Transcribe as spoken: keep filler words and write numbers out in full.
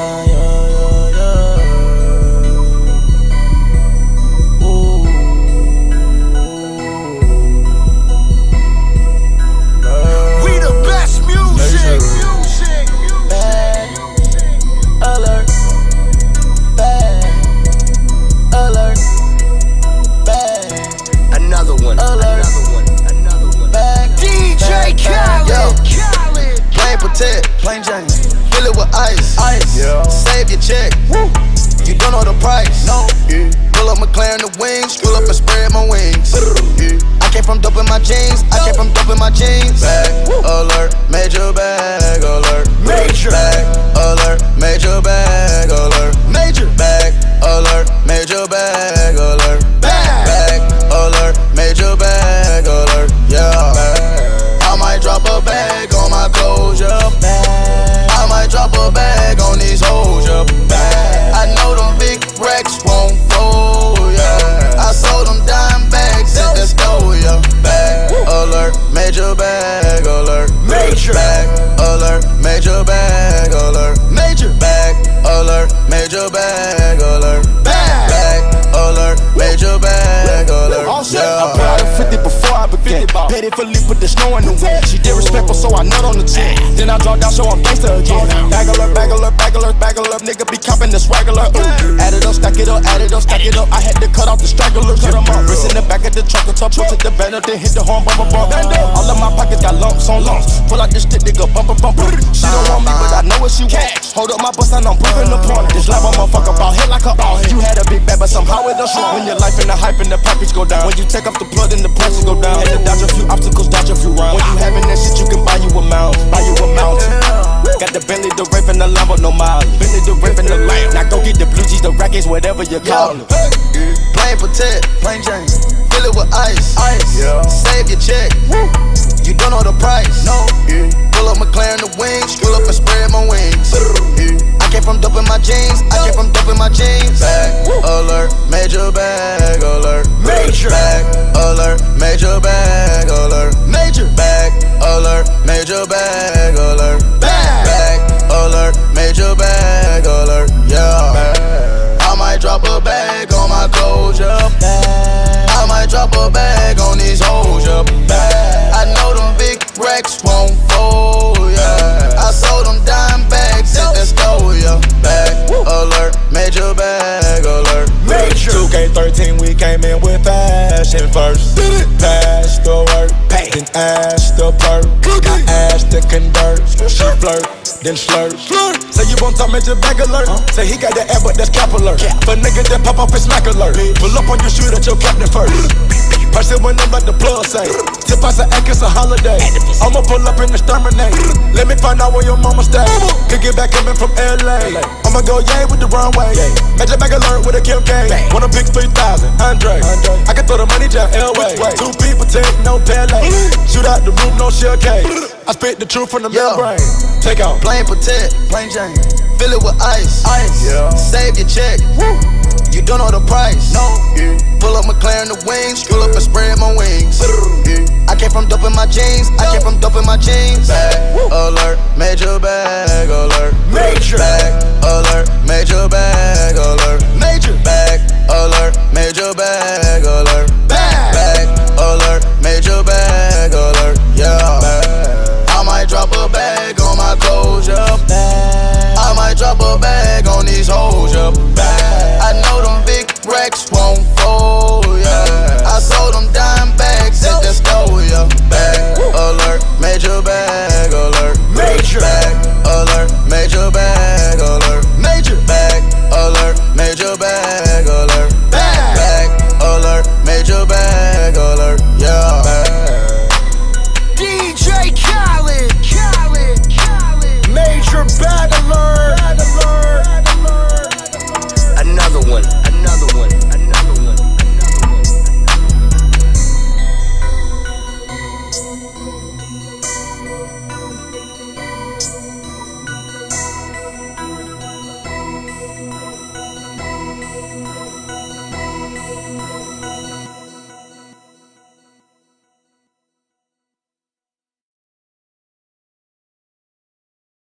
yeah, yeah, yeah, yeah. Ooh. We the best music. Music. Bad alert. Bad alert. Bad Another one. alert. Another one. Another one. Bad D J Khaled. Yo. Khaled. Plain protect, plain Jane. fill it with ice. Ice. Yeah. Save your check. Woo. You don't know the price. No. Yeah. Pull up McLaren the wings, pull up and spread my wings. Yeah. I came from dope in my jeans. I came from dope in my jeans. Bag alert, major bag alert. Major. Bag alert, major bag alert. Major bag alert, major bag alert. Bag. Bag alert, major bag alert. Yeah. I might drop a bag on my clothes, yeah. I might drop a bag on these hoes, yeah. I know them big racks won't fold, yeah. I sold them dime bags at the store, yeah. Bag alert, major bag alert. Major. Bag alert, major bag alert. Major bag alert, major bag alert. Bag. Bag alert, major bag alert. All set. Yeah. I put out a fifty before I began. Petty for leap with the snow in the wind. She did respectful, so I nut on the chin. Then I draw down, so I'm gangsta again. Bag alert, bag alert, bag alert, bag alert. Nigga be copping the swag alert. Ooh. Add it up, stack it up, add it up, stack it up. I had to cut off the stragglers, cut them up. Wrist in the back of the truck, a top, put to the banner, then hit the horn, bumper bump. All of my pockets got lumps on lumps. Pull out this stick, nigga, bumper bumper. She don't want me, but I know what she wants. Hold up my bus, and I'm proving the point. This live, a motherfucker ball head like a ball head. You had a big bag, but somehow it don't show. When your life and the hype and the package go down. When you take off the plug, then the prices go down. Had to dodge a few obstacles, dodge a few rounds. When you having that shit, you can buy you a mount, buy you a mountain. Got the Bentley, the Wraith, and the Lambo, no miles. Bentley, the Wraith, and the Lamb. Now go get the blue cheese, the rackets, whatever you call it. Plain protect, Plain Jane. fill it with ice. Ice. Yeah. Save your check. Woo. You don't know the price. No. Yeah. Pull up McLaren the wings, pull up and spread my wings. Yeah. I came from dope in my jeans. I came from dope in my jeans. Bag alert, major bag alert. Major. Bag alert, major bag alert. Major bag alert, major bag alert. Bag. Bag alert, major bag alert. Yeah. I might drop a bag on my clothes, yeah. I might drop a bag on these hoes, yeah. I know them big racks won't fold, yeah. I sold them dime bags at the store, yeah. Bag alert, major bag alert. Major. two K thirteen, we came in with fashion first. Pass the work, then ash the perk. Now ash the convert. She flirt, then slurp. Say you won't talk major bag alert. Say he got the air, but that's cap alert. For niggas that pop off his smack alert. Pull up on your shoot at your captain first. Person when I'm like the plug say. Tip us an acre, it's a holiday. I'ma pull up and exterminate. Let me find out where your mama stay. Could get back coming from L A. I'ma go yay with the runway. Major bag alert with a Kim K. Wanna pick three thousand, Andre. I can throw the money down L-way. Two people take no Pele. Shoot out the roof, no shell K. I spit the truth from the Yo. membrane. Take out. Plain protect, Plain Jane. fill it with ice. Ice. Yeah. Save your check. Woo. You don't know the price. No. Yeah. Pull up McLaren the wings, pull up and spread my wings. Yeah. I came from dope in my jeans. I came from dope in my jeans. Bag alert, major bag